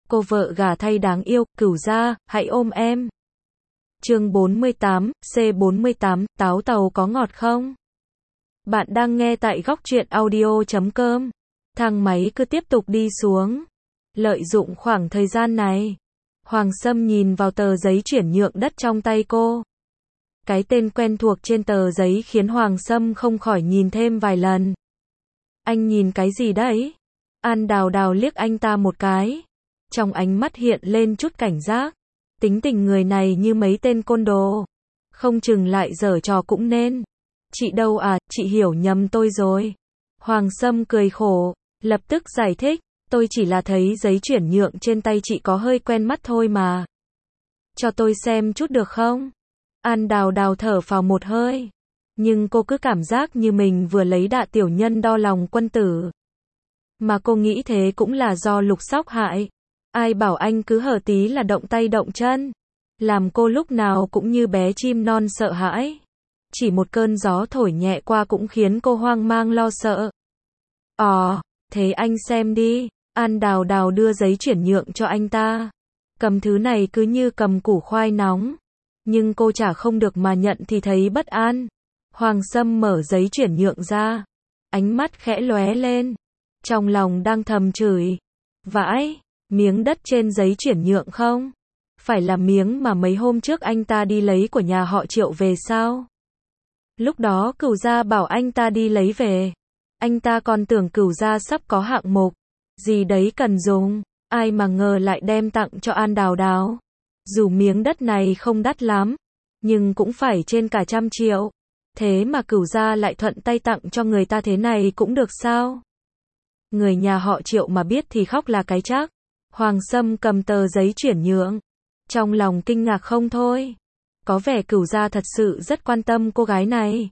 Cô vợ gả thay đáng yêu, Cửu gia, hãy ôm em. Chương 48, C48, táo tàu có ngọt không? Bạn đang nghe tại góc truyện audio.com. Thang máy cứ tiếp tục đi xuống. Lợi dụng khoảng thời gian này, Hoàng Sâm nhìn vào tờ giấy chuyển nhượng đất trong tay cô. Cái tên quen thuộc trên tờ giấy khiến Hoàng Sâm không khỏi nhìn thêm vài lần. Anh nhìn cái gì đấy? An Đào Đào liếc anh ta một cái. Trong ánh mắt hiện lên chút cảnh giác. Tính tình người này như mấy tên côn đồ. Không chừng lại giở trò cũng nên. Chị đâu à, chị hiểu nhầm tôi rồi. Hoàng Sâm cười khổ, lập tức giải thích. Tôi chỉ là thấy giấy chuyển nhượng trên tay chị có hơi quen mắt thôi mà. Cho tôi xem chút được không? An Đào Đào thở phào một hơi. Nhưng cô cứ cảm giác như mình vừa lấy đạ tiểu nhân đo lòng quân tử. Mà cô nghĩ thế cũng là do Lục Sóc hại. Ai bảo anh cứ hở tí là động tay động chân. Làm cô lúc nào cũng như bé chim non sợ hãi. Chỉ một cơn gió thổi nhẹ qua cũng khiến cô hoang mang lo sợ. Thế anh xem đi. An Đào Đào đưa giấy chuyển nhượng cho anh ta. Cầm thứ này cứ như cầm củ khoai nóng. Nhưng cô chả không được mà nhận thì thấy bất an. Hoàng Sâm mở giấy chuyển nhượng ra. Ánh mắt khẽ lóe lên. Trong lòng đang thầm chửi. Vãi, miếng đất trên giấy chuyển nhượng không? Phải là miếng mà mấy hôm trước anh ta đi lấy của nhà họ Triệu về sao? Lúc đó Cửu gia bảo anh ta đi lấy về. Anh ta còn tưởng Cửu gia sắp có hạng mục gì đấy cần dùng. Ai mà ngờ lại đem tặng cho An Đào Đào. Dù miếng đất này không đắt lắm, nhưng cũng phải trên cả 100 triệu. Thế mà Cửu gia lại thuận tay tặng cho người ta thế này cũng được sao? Người nhà họ Triệu mà biết thì khóc là cái chắc. Hoàng Sâm cầm tờ giấy chuyển nhượng. Trong lòng kinh ngạc không thôi. Có vẻ Cửu gia thật sự rất quan tâm cô gái này.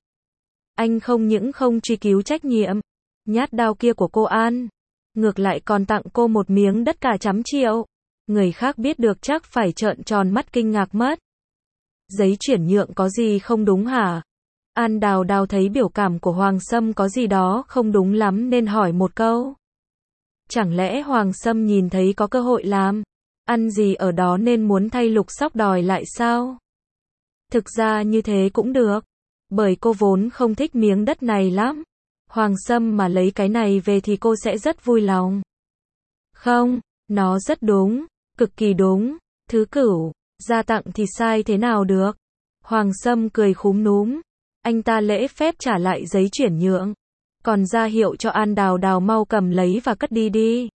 Anh không những không truy cứu trách nhiệm, nhát đao kia của cô An. Ngược lại còn tặng cô một miếng đất cả 100 triệu. Người khác biết được chắc phải trợn tròn mắt kinh ngạc mất. Giấy chuyển nhượng có gì không đúng hả? An Đào Đào thấy biểu cảm của Hoàng Sâm có gì đó không đúng lắm nên hỏi một câu. Chẳng lẽ Hoàng Sâm nhìn thấy có cơ hội làm ăn gì ở đó nên muốn thay Lục Sóc đòi lại sao? Thực ra như thế cũng được. Bởi cô vốn không thích miếng đất này lắm. Hoàng Sâm mà lấy cái này về thì cô sẽ rất vui lòng. Không, nó rất đúng, cực kỳ đúng. Thứ Cửu gia tặng thì sai thế nào được? Hoàng Sâm cười khúm núm. Anh ta lễ phép trả lại giấy chuyển nhượng. Còn ra hiệu cho An Đào Đào mau cầm lấy và cất đi đi.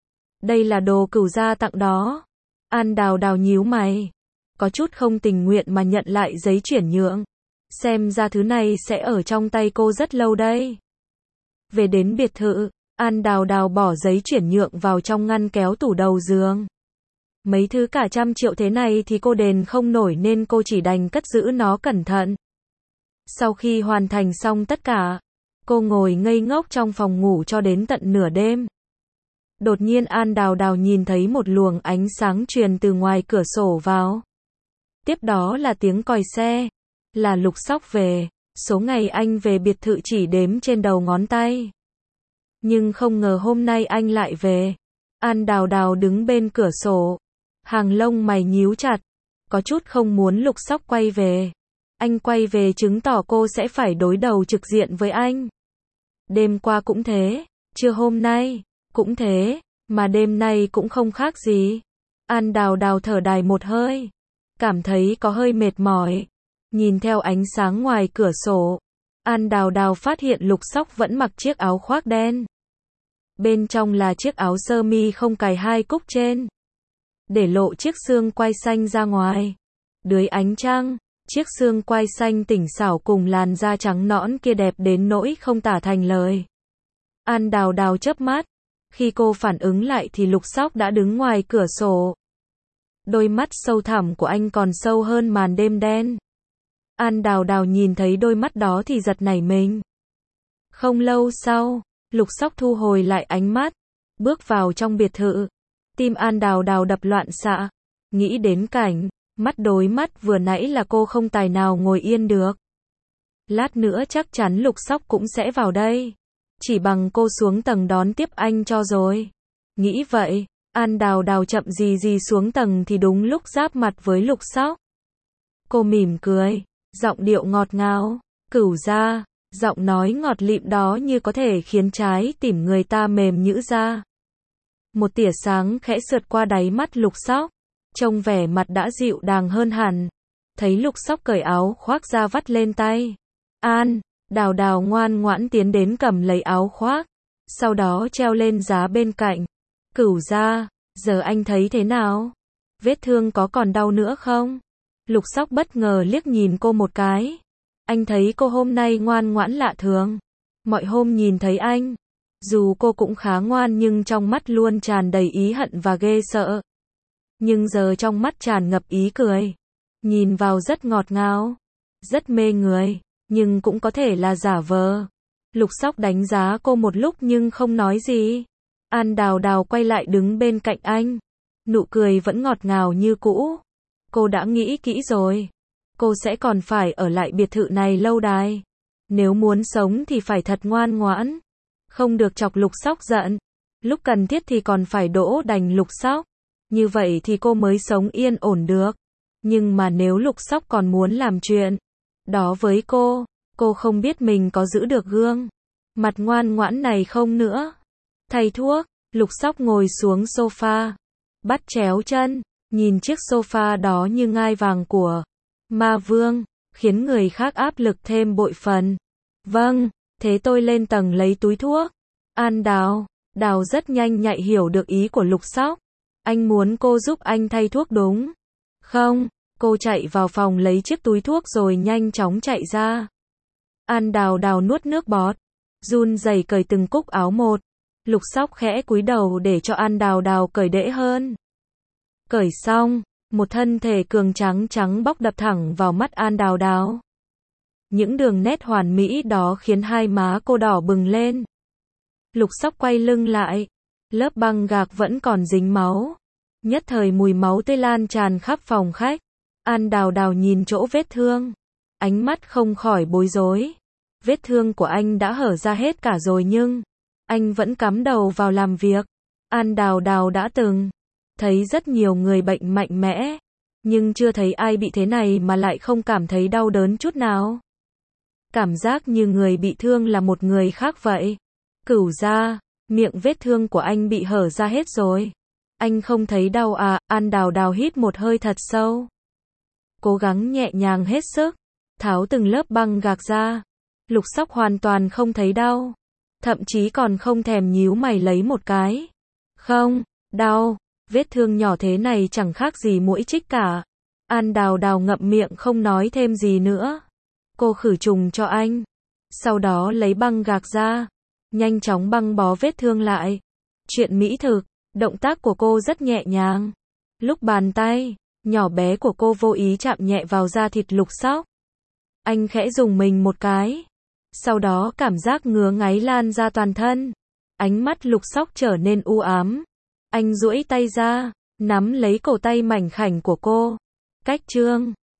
Đây là đồ Cửu gia tặng đó. An Đào Đào nhíu mày. Có chút không tình nguyện mà nhận lại giấy chuyển nhượng. Xem ra thứ này sẽ ở trong tay cô rất lâu đây. Về đến biệt thự, An Đào Đào bỏ giấy chuyển nhượng vào trong ngăn kéo tủ đầu giường. Mấy thứ cả 100 triệu thế này thì cô đền không nổi nên cô chỉ đành cất giữ nó cẩn thận. Sau khi hoàn thành xong tất cả, cô ngồi ngây ngốc trong phòng ngủ cho đến tận nửa đêm. Đột nhiên An Đào Đào nhìn thấy một luồng ánh sáng truyền từ ngoài cửa sổ vào. Tiếp đó là tiếng còi xe. Là Lục Sóc về. Số ngày anh về biệt thự chỉ đếm trên đầu ngón tay. Nhưng không ngờ hôm nay anh lại về. An Đào Đào đứng bên cửa sổ. Hàng lông mày nhíu chặt. Có chút không muốn Lục Sóc quay về. Anh quay về chứng tỏ cô sẽ phải đối đầu trực diện với anh. Đêm qua cũng thế. Trưa hôm nay cũng thế. Mà đêm nay cũng không khác gì. An Đào Đào thở dài một hơi. Cảm thấy có hơi mệt mỏi. Nhìn theo ánh sáng ngoài cửa sổ. An Đào Đào phát hiện Lục Sóc vẫn mặc chiếc áo khoác đen. Bên trong là chiếc áo sơ mi không cài hai cúc trên. Để lộ chiếc xương quai xanh ra ngoài. Dưới ánh trăng, chiếc xương quai xanh tỉnh xảo cùng làn da trắng nõn kia đẹp đến nỗi không tả thành lời. An Đào Đào chớp mắt. Khi cô phản ứng lại thì Lục Sóc đã đứng ngoài cửa sổ. Đôi mắt sâu thẳm của anh còn sâu hơn màn đêm đen. An Đào Đào nhìn thấy đôi mắt đó thì giật nảy mình. Không lâu sau, Lục Sóc thu hồi lại ánh mắt, bước vào trong biệt thự. Tim An Đào Đào đập loạn xạ. Nghĩ đến cảnh mắt đối mắt vừa nãy là cô không tài nào ngồi yên được. Lát nữa chắc chắn Lục Sóc cũng sẽ vào đây. Chỉ bằng cô xuống tầng đón tiếp anh cho rồi. Nghĩ vậy, An Đào Đào chậm gì gì xuống tầng thì đúng lúc giáp mặt với Lục Sóc. Cô mỉm cười, giọng điệu ngọt ngào, Cửu gia, giọng nói ngọt lịm đó như có thể khiến trái tim người ta mềm nhũn ra. Một tia sáng khẽ sượt qua đáy mắt Lục Sóc, trông vẻ mặt đã dịu dàng hơn hẳn. Thấy Lục Sóc cởi áo khoác ra vắt lên tay. An Đào Đào ngoan ngoãn tiến đến cầm lấy áo khoác, sau đó treo lên giá bên cạnh. Cửu gia, giờ anh thấy thế nào? Vết thương có còn đau nữa không? Lục Sóc bất ngờ liếc nhìn cô một cái. Anh thấy cô hôm nay ngoan ngoãn lạ thường. Mọi hôm nhìn thấy anh, dù cô cũng khá ngoan nhưng trong mắt luôn tràn đầy ý hận và ghê sợ. Nhưng giờ trong mắt tràn ngập ý cười. Nhìn vào rất ngọt ngào, rất mê người, nhưng cũng có thể là giả vờ. Lục Sóc đánh giá cô một lúc nhưng không nói gì. An Đào Đào quay lại đứng bên cạnh anh. Nụ cười vẫn ngọt ngào như cũ. Cô đã nghĩ kỹ rồi. Cô sẽ còn phải ở lại biệt thự này lâu đài. Nếu muốn sống thì phải thật ngoan ngoãn. Không được chọc Lục Sóc giận. Lúc cần thiết thì còn phải đỗ đành Lục Sóc. Như vậy thì cô mới sống yên ổn được. Nhưng mà nếu Lục Sóc còn muốn làm chuyện đó với cô không biết mình có giữ được gương mặt ngoan ngoãn này không nữa. Thay thuốc, Lục Sóc ngồi xuống sofa, bắt chéo chân, nhìn chiếc sofa đó như ngai vàng của ma vương, khiến người khác áp lực thêm bội phần. Vâng, thế tôi lên tầng lấy túi thuốc. An Đào Đào rất nhanh nhạy hiểu được ý của Lục Sóc. Anh muốn cô giúp anh thay thuốc đúng không? Cô chạy vào phòng lấy chiếc túi thuốc rồi nhanh chóng chạy ra. An Đào Đào nuốt nước bọt, run rẩy cởi từng cúc áo một. Lục Sóc khẽ cúi đầu để cho An Đào Đào cởi đễ hơn. Cởi xong, một thân thể cường trắng trắng bóc đập thẳng vào mắt An Đào Đào. Những đường nét hoàn mỹ đó khiến hai má cô đỏ bừng lên. Lục Sóc quay lưng lại, lớp băng gạc vẫn còn dính máu. Nhất thời mùi máu tươi lan tràn khắp phòng khách. An Đào Đào nhìn chỗ vết thương, ánh mắt không khỏi bối rối. Vết thương của anh đã hở ra hết cả rồi nhưng anh vẫn cắm đầu vào làm việc. An Đào Đào đã từng thấy rất nhiều người bệnh mạnh mẽ, nhưng chưa thấy ai bị thế này mà lại không cảm thấy đau đớn chút nào. Cảm giác như người bị thương là một người khác vậy. Cửu gia, miệng vết thương của anh bị hở ra hết rồi. Anh không thấy đau à? An Đào Đào hít một hơi thật sâu, cố gắng nhẹ nhàng hết sức, tháo từng lớp băng gạc ra. Lục Sóc hoàn toàn không thấy đau, thậm chí còn không thèm nhíu mày lấy một cái. Không, đau, vết thương nhỏ thế này chẳng khác gì muỗi chích cả. An Đào Đào ngậm miệng không nói thêm gì nữa. Cô khử trùng cho anh, sau đó lấy băng gạc ra, nhanh chóng băng bó vết thương lại. Chuyện mỹ thực, động tác của cô rất nhẹ nhàng. Lúc bàn tay nhỏ bé của cô vô ý chạm nhẹ vào da thịt Lục Sóc, anh khẽ rùng mình một cái. Sau đó cảm giác ngứa ngáy lan ra toàn thân. Ánh mắt Lục Sóc trở nên u ám. Anh duỗi tay ra, nắm lấy cổ tay mảnh khảnh của cô. Cách trương